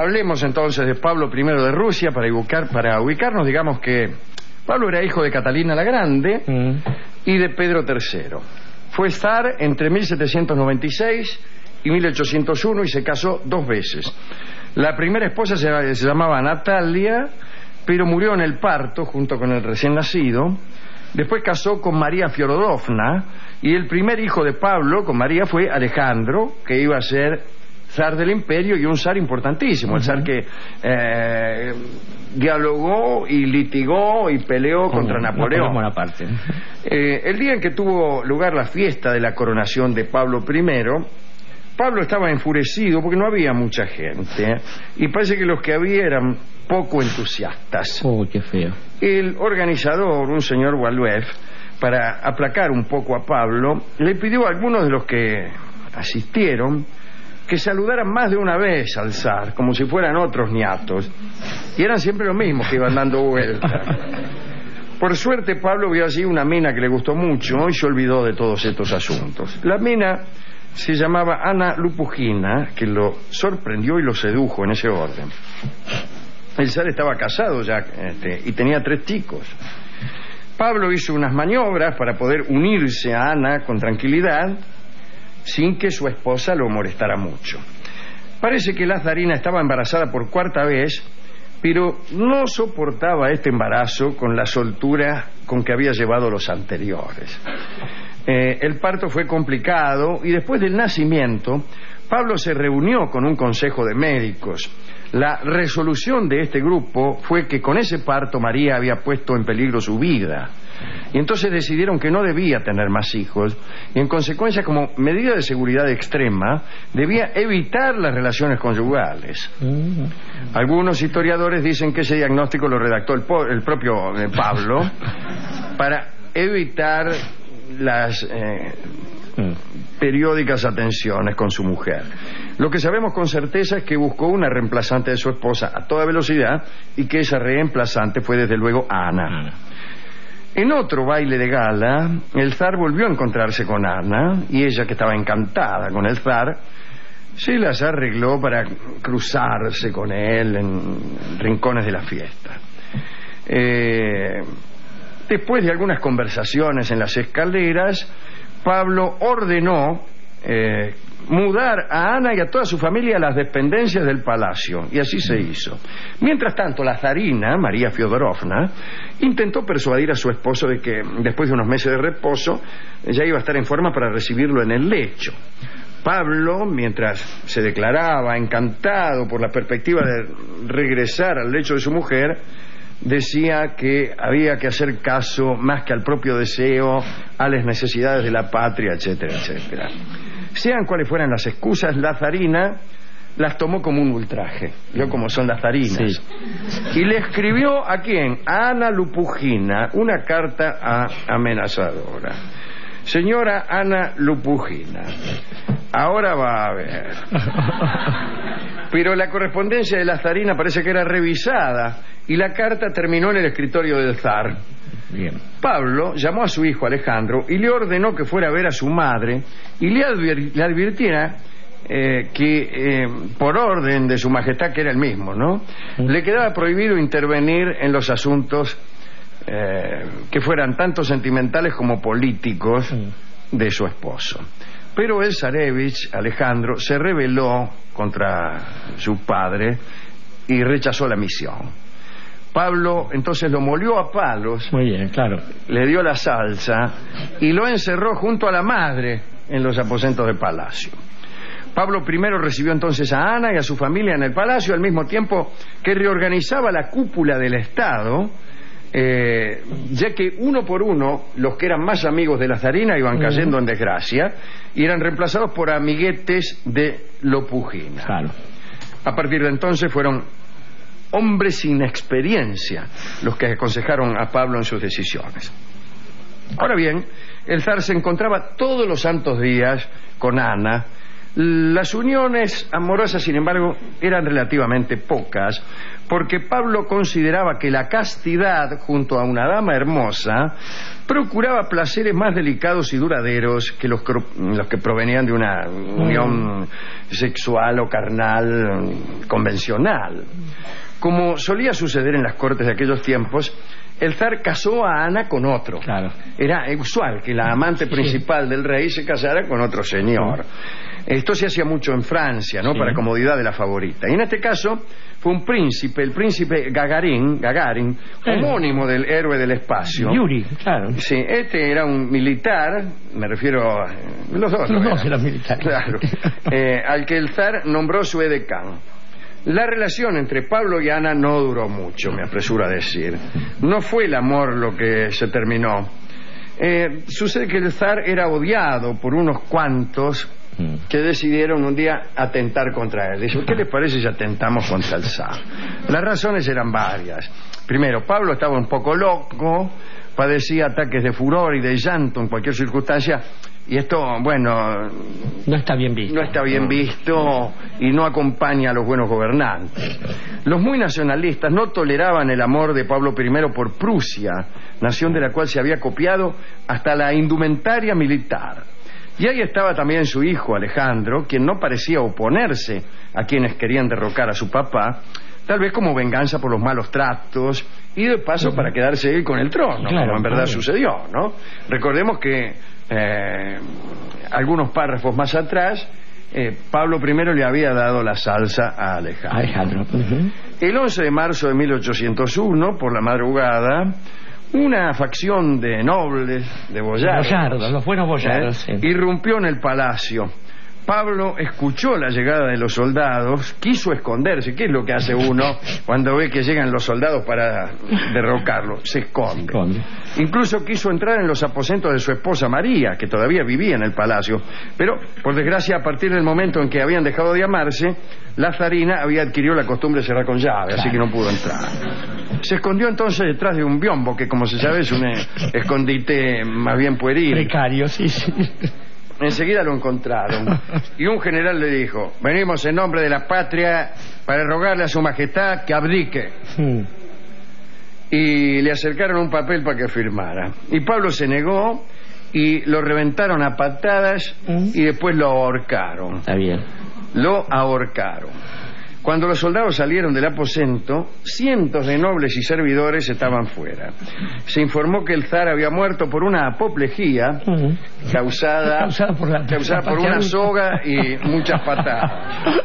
Hablemos entonces de Pablo I de Rusia para ubicarnos. Digamos que Pablo era hijo de Catalina la Grande y de Pedro III. Fue zar entre 1796 y 1801 y se casó 2 veces. La primera esposa se llamaba Natalia, pero murió en el parto junto con el recién nacido. Después casó con María Fiodorovna y el primer hijo de Pablo con María fue Alejandro, que iba a ser zar del imperio y un zar importantísimo, el zar que dialogó y litigó y peleó contra Napoleón. El día en que tuvo lugar la fiesta de la coronación de Pablo I, Pablo estaba enfurecido porque no había mucha gente y parece que los que había eran poco entusiastas. Qué feo. El organizador, un señor Walweff, para aplacar un poco a Pablo, le pidió a algunos de los que asistieron que saludaran más de una vez al zar, como si fueran otros niatos, y eran siempre los mismos que iban dando vueltas. Por suerte Pablo vio allí una mina que le gustó mucho y se olvidó de todos estos asuntos. La mina se llamaba Ana Lupugina, que lo sorprendió y lo sedujo en ese orden. El zar estaba casado ya y tenía 3 chicos. Pablo hizo unas maniobras para poder unirse a Ana con tranquilidad, sin que su esposa lo molestara mucho. Parece que la zarina estaba embarazada por 4ª vez, pero no soportaba este embarazo con la soltura con que había llevado los anteriores. El parto fue complicado y después del nacimiento Pablo se reunió con un consejo de médicos. La resolución de este grupo fue que con ese parto María había puesto en peligro su vida. Y entonces decidieron que no debía tener más hijos y en consecuencia, como medida de seguridad extrema, debía evitar las relaciones conyugales. Algunos historiadores dicen que ese diagnóstico lo redactó el propio Pablo para evitar las periódicas atenciones con su mujer. Lo que sabemos con certeza es que buscó una reemplazante de su esposa a toda velocidad y que esa reemplazante fue desde luego Ana. En otro baile de gala, el zar volvió a encontrarse con Ana y ella, que estaba encantada con el zar, se las arregló para cruzarse con él en rincones de la fiesta. Después de algunas conversaciones en las escaleras, Pablo ordenó mudar a Ana y a toda su familia a las dependencias del palacio, y así se hizo. Mientras tanto, la zarina, María Fiodorovna, intentó persuadir a su esposo de que después de unos meses de reposo ya iba a estar en forma para recibirlo en el lecho. Pablo, mientras se declaraba encantado por la perspectiva de regresar al lecho de su mujer, decía que había que hacer caso más que al propio deseo, a las necesidades de la patria, etcétera, etcétera. Sean cuales fueran las excusas, la zarina las tomó como un ultraje. Vio cómo son las zarinas. Sí. Y le escribió ¿a quién? A Ana Lupugina, una carta amenazadora. Señora Ana Lupugina, ahora va a ver. Pero la correspondencia de la zarina parece que era revisada y la carta terminó en el escritorio del zar. Bien. Pablo llamó a su hijo Alejandro y le ordenó que fuera a ver a su madre y le advirtiera que por orden de su majestad, que era el mismo, ¿no? Le quedaba prohibido intervenir en los asuntos que fueran tanto sentimentales como políticos de su esposo. Pero el zarevich, Alejandro, se rebeló contra su padre y rechazó la misión. Pablo entonces lo molió a palos. Muy bien, claro. Le dio la salsa y lo encerró junto a la madre en los aposentos del palacio. Pablo I recibió entonces a Ana y a su familia en el palacio, al mismo tiempo que reorganizaba la cúpula del Estado, ya que uno por uno los que eran más amigos de la zarina iban cayendo en desgracia y eran reemplazados por amiguetes de Lupugina. Claro. A partir de entonces fueron hombres sin experiencia los que aconsejaron a Pablo en sus decisiones. Ahora bien, el zar se encontraba todos los santos días con Ana, Las uniones amorosas, sin embargo, eran relativamente pocas, porque Pablo consideraba que la castidad, junto a una dama hermosa, procuraba placeres más delicados y duraderos que los que provenían de una unión sexual o carnal convencional. Como solía suceder en las cortes de aquellos tiempos, el zar casó a Ana con otro. Claro. Era usual que la amante principal del rey se casara con otro señor. Esto se hacía mucho en Francia, ¿no? Para comodidad de la favorita. Y en este caso fue un príncipe, el príncipe Gagarin, homónimo del héroe del espacio. Yuri, claro. Sí, este era un militar, me refiero a... Los dos eran militares. Claro. Al que el zar nombró su edecán. La relación entre Pablo y Ana no duró mucho, me apresuro a decir. No fue el amor lo que se terminó. Sucede que el zar era odiado por unos cuantos que decidieron un día atentar contra él. Dice, ¿qué les parece si atentamos contra el zar? Las razones eran varias. Primero, Pablo estaba un poco loco, padecía ataques de furor y de llanto en cualquier circunstancia, y esto, bueno, no está bien visto. No está bien visto y no acompaña a los buenos gobernantes. Los muy nacionalistas no toleraban el amor de Pablo I por Prusia, nación de la cual se había copiado hasta la indumentaria militar. Y ahí estaba también su hijo Alejandro, quien no parecía oponerse a quienes querían derrocar a su papá, tal vez como venganza por los malos tratos y de paso para quedarse él con el trono, claro, como en verdad sucedió, ¿no? Recordemos que algunos párrafos más atrás Pablo I le había dado la salsa a Alejandro. El 11 de marzo de 1801, por la madrugada, una facción de nobles, de boyardos, los buenos boyardos, sí, irrumpió en el palacio. Pablo escuchó la llegada de los soldados, quiso esconderse. ¿Qué es lo que hace uno cuando ve que llegan los soldados para derrocarlo? Se esconde. Incluso quiso entrar en los aposentos de su esposa María, que todavía vivía en el palacio. Pero, por desgracia, a partir del momento en que habían dejado de amarse, la zarina había adquirido la costumbre de cerrar con llave, así que no pudo entrar. Se escondió entonces detrás de un biombo, que como se sabe es un escondite más bien pueril. Precario, sí. Enseguida lo encontraron y un general le dijo: venimos en nombre de la patria para rogarle a su majestad que abdique. Y le acercaron un papel para que firmara. Y Pablo se negó y lo reventaron a patadas y después lo ahorcaron. Está bien. Lo ahorcaron. Cuando los soldados salieron del aposento, cientos de nobles y servidores estaban fuera. Se informó que el zar había muerto por una apoplejía causada por una soga y muchas patadas.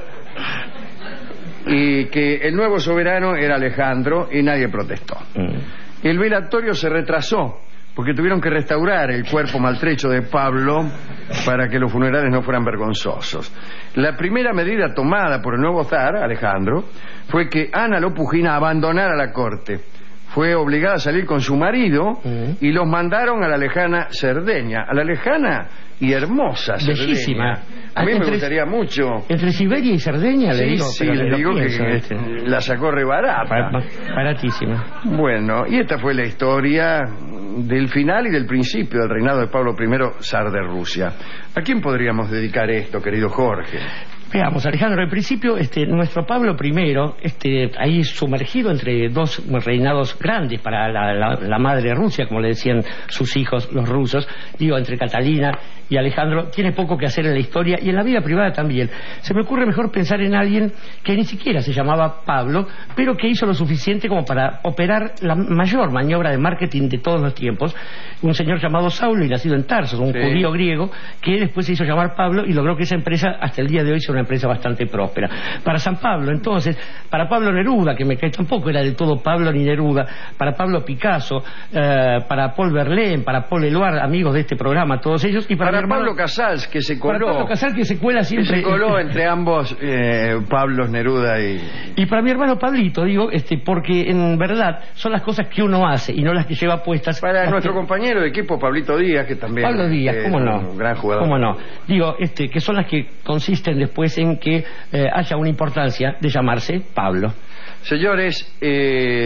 Y que el nuevo soberano era Alejandro y nadie protestó. El velatorio se retrasó porque tuvieron que restaurar el cuerpo maltrecho de Pablo para que los funerales no fueran vergonzosos. La primera medida tomada por el nuevo zar, Alejandro, fue que Ana Lopugina abandonara la corte. Fue obligada a salir con su marido y los mandaron a la lejana Cerdeña, a la lejana y hermosa Cerdeña. Bellísima. A mí me gustaría mucho. Entre Siberia y Cerdeña, sí, le digo. Sí, le digo que la sacó re barata. Baratísima. Bueno, y esta fue la historia del final y del principio del reinado de Pablo I, zar de Rusia. ¿A quién podríamos dedicar esto, querido Jorge? Veamos, Alejandro, al principio nuestro Pablo I, ahí sumergido entre dos reinados grandes para la madre Rusia, como le decían sus hijos los rusos, digo, entre Catalina y Alejandro, tiene poco que hacer en la historia y en la vida privada también. Se me ocurre mejor pensar en alguien que ni siquiera se llamaba Pablo, pero que hizo lo suficiente como para operar la mayor maniobra de marketing de todos los tiempos, un señor llamado Saulo y nacido en Tarso, un judío griego, que después se hizo llamar Pablo y logró que esa empresa hasta el día de hoy sea una empresa bastante próspera. Para San Pablo, entonces, para Pablo Neruda, que tampoco era del todo Pablo ni Neruda, para Pablo Picasso, para Paul Verlaine, para Paul Eluard, amigos de este programa, todos ellos, y para Pablo Casals, que se coló. Para Pablo Casals, que se cuela siempre. Que se coló entre ambos Pablos Neruda y... Y para mi hermano Pablito, digo, porque en verdad son las cosas que uno hace y no las que lleva puestas. Para nuestro compañero de equipo, Pablito Díaz, que también... Pablo Díaz, cómo no. Un gran jugador. Cómo no. Digo, que son las que consisten después en que haya una importancia de llamarse Pablo. Señores,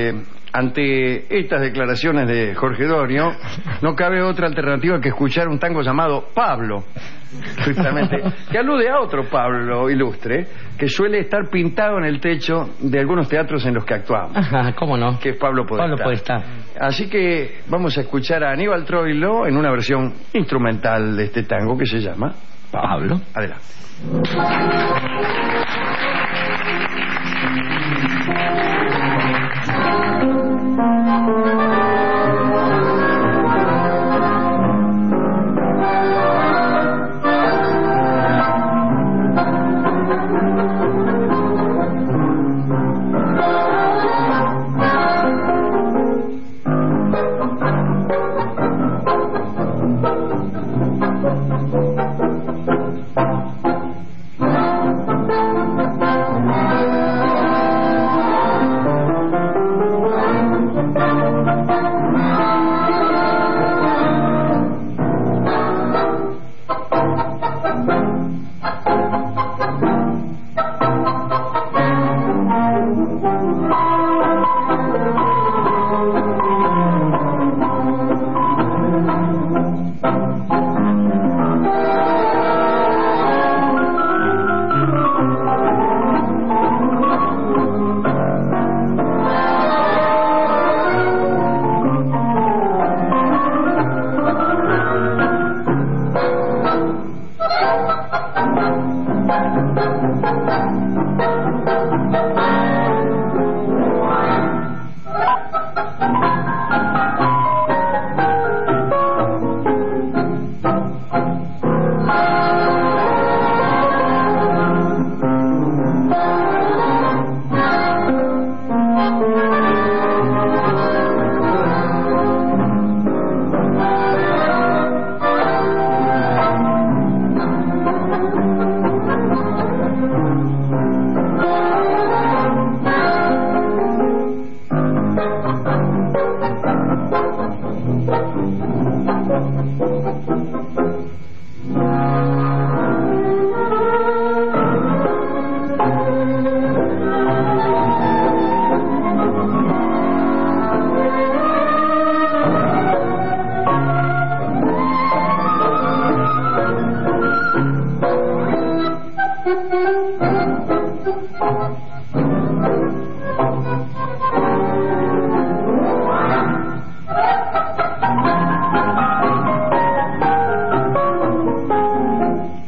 ante estas declaraciones de Jorge Dorio, no cabe otra alternativa que escuchar un tango llamado Pablo, justamente, que alude a otro Pablo ilustre, que suele estar pintado en el techo de algunos teatros en los que actuamos. Ajá, ¿cómo no? Que es Pablo Podestá. Pablo Podestá. Así que vamos a escuchar a Aníbal Troilo en una versión instrumental de este tango que se llama Pablo. Adelante.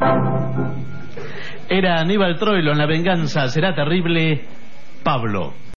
Era Aníbal Troilo en La venganza será terrible, Pablo.